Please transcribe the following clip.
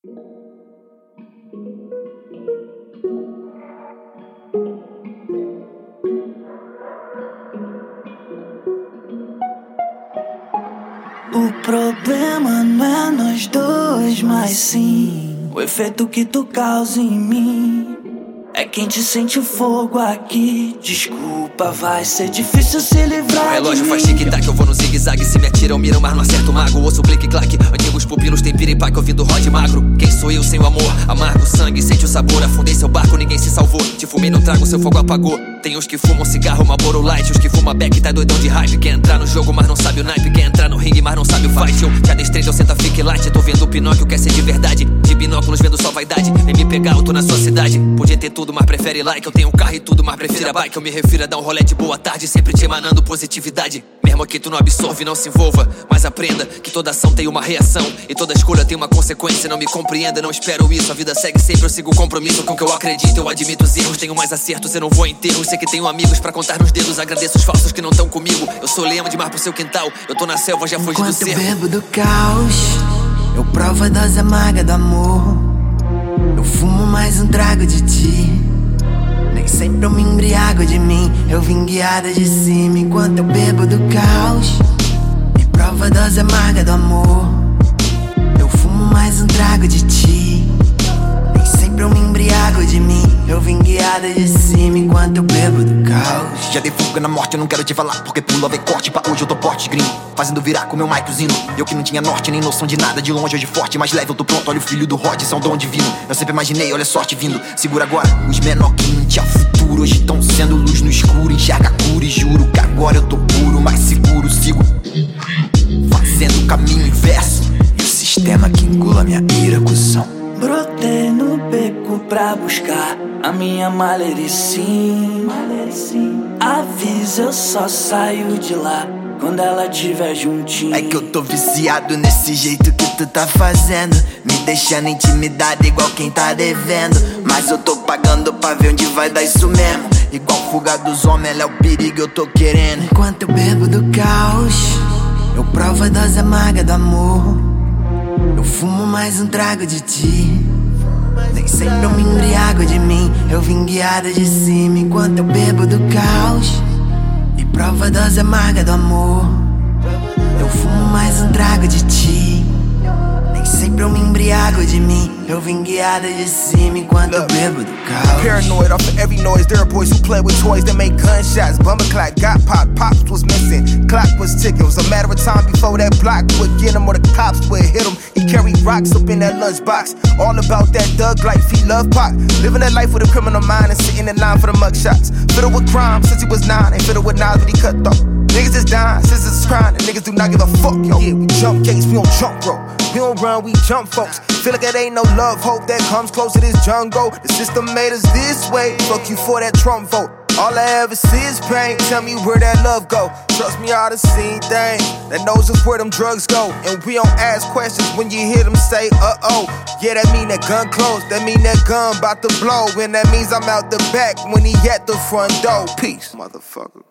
O problema não é nós dois, mas sim o efeito que tu causa em mim. É quem te sente o fogo aqui. Desculpa, vai ser difícil se livrar. O relógio faz tic-tac, eu vou no zigue-zague. Se me atiram, miram, mas não acerto o mago. Ouço o clique-claque, antigos pupilos tem piripaque ouvindo Rod magro. Quem sou eu sem o amor? Amargo sangue, sente o sabor. Afundei seu barco, ninguém se salvou. Te fumei no trago, seu fogo apagou. Tem os que fumam cigarro, Marlboro Light. Os que fumam beck, tá doidão de hype. Quer entrar no jogo, mas não sabe o naipe. Quer entrar no ringue, mas não sabe o fight. Eu te adestrei, então senta, fique light. Eu tô vendo o Pinóquio, quer ser de verdade. De binóculos vendo só vaidade. Vem me pegar, eu tô na sua cidade. Podia ter tudo, mas prefere like. Eu tenho um carro e tudo, mas prefiro a bike. Eu me refiro a dar um rolê de boa tarde, sempre te emanando positividade. Mesmo que tu não absorve, não se envolva, mas aprenda que toda ação tem uma reação e toda escolha tem uma consequência. Não me compreenda, não espero isso. A vida segue sempre, eu sigo o compromisso com o que eu acredito. Eu admito os erros, tenho mais acertos, eu não vou em enterros. Sei que tenho amigos pra contar nos dedos. Agradeço os falsos que não tão comigo. Eu sou leão demais pro seu quintal. Eu tô na selva, já fugi do cerco. Enquanto eu bebo do caos, eu provo a dose amarga do amor. Eu fumo mais um trago de ti. Nem sempre eu me embriago de mim. Eu vim guiada de cima. Enquanto eu bebo do caos e provo a dose amarga do amor. Eu fumo mais um trago de ti. Nem sempre eu me embriago de mim. Eu vim guiada de cima enquanto eu bebo do caos. Já dei fuga na morte, eu não quero te falar, porque pula vem corte. Pra hoje eu tô forte, gringo, fazendo virar com meu Maicozinho. Eu que não tinha norte, nem noção de nada. De longe hoje forte, mais leve eu tô pronto. Olha o filho do Rod, isso é um dom divino. Eu sempre imaginei, olha a sorte vindo. Segura agora, os menor que não tinha futuro hoje tão sendo luz no escuro. Enxerga a cura e juro que agora eu tô puro, mais seguro. Sigo fazendo o caminho inverso e o sistema que engula minha ira, cuzão. Brotei no beco pra buscar a minha malerice. Avisa, eu só saio de lá quando ela tiver juntinho. É que eu tô viciado nesse jeito que tu tá fazendo, me deixando intimidado igual quem tá devendo. Mas eu tô pagando pra ver onde vai dar isso mesmo. Igual fuga dos homens, ela é o perigo, eu tô querendo. Enquanto eu bebo do caos, eu provo a dose amarga do amor. Eu fumo mais um trago de ti. Nem sempre eu me embriago de mim. Eu vim guiada de cima enquanto eu bebo do caos e provo a dose amarga do amor. Eu fumo mais um trago de ti. Nem sempre eu me embriago de mim. Eu vim guiada de cima enquanto eu bebo do caos. Paranoid off of every noise. There are boys who play with toys that make gunshots. Bummer clack, got popped, pops was missing. Clock was ticking. It was a matter of time before that block would get him or the cops would hit him. He carried rocks up in that lunchbox. All about that Doug life, he loved pot. Living that life with a criminal mind and sitting in line for the mugshots. Fiddle with crime since he was 9. Ain't fiddle with knives, but he cut though. Niggas is dying, sisters is crying, and niggas do not give a fuck, yo. Yeah, we jump gates, we don't jump rope. We don't run, we jump folks. Feel like it ain't no love, hope that comes close to this jungle. The system made us this way, fuck you for that Trump vote. All I ever see is pain, tell me where that love go. Trust me, I done seen things that knows us where them drugs go. And we don't ask questions when you hear them say, uh-oh. Yeah, that mean that gun closed, that mean that gun bout to blow. And that means I'm out the back when he at the front door. Peace, motherfucker.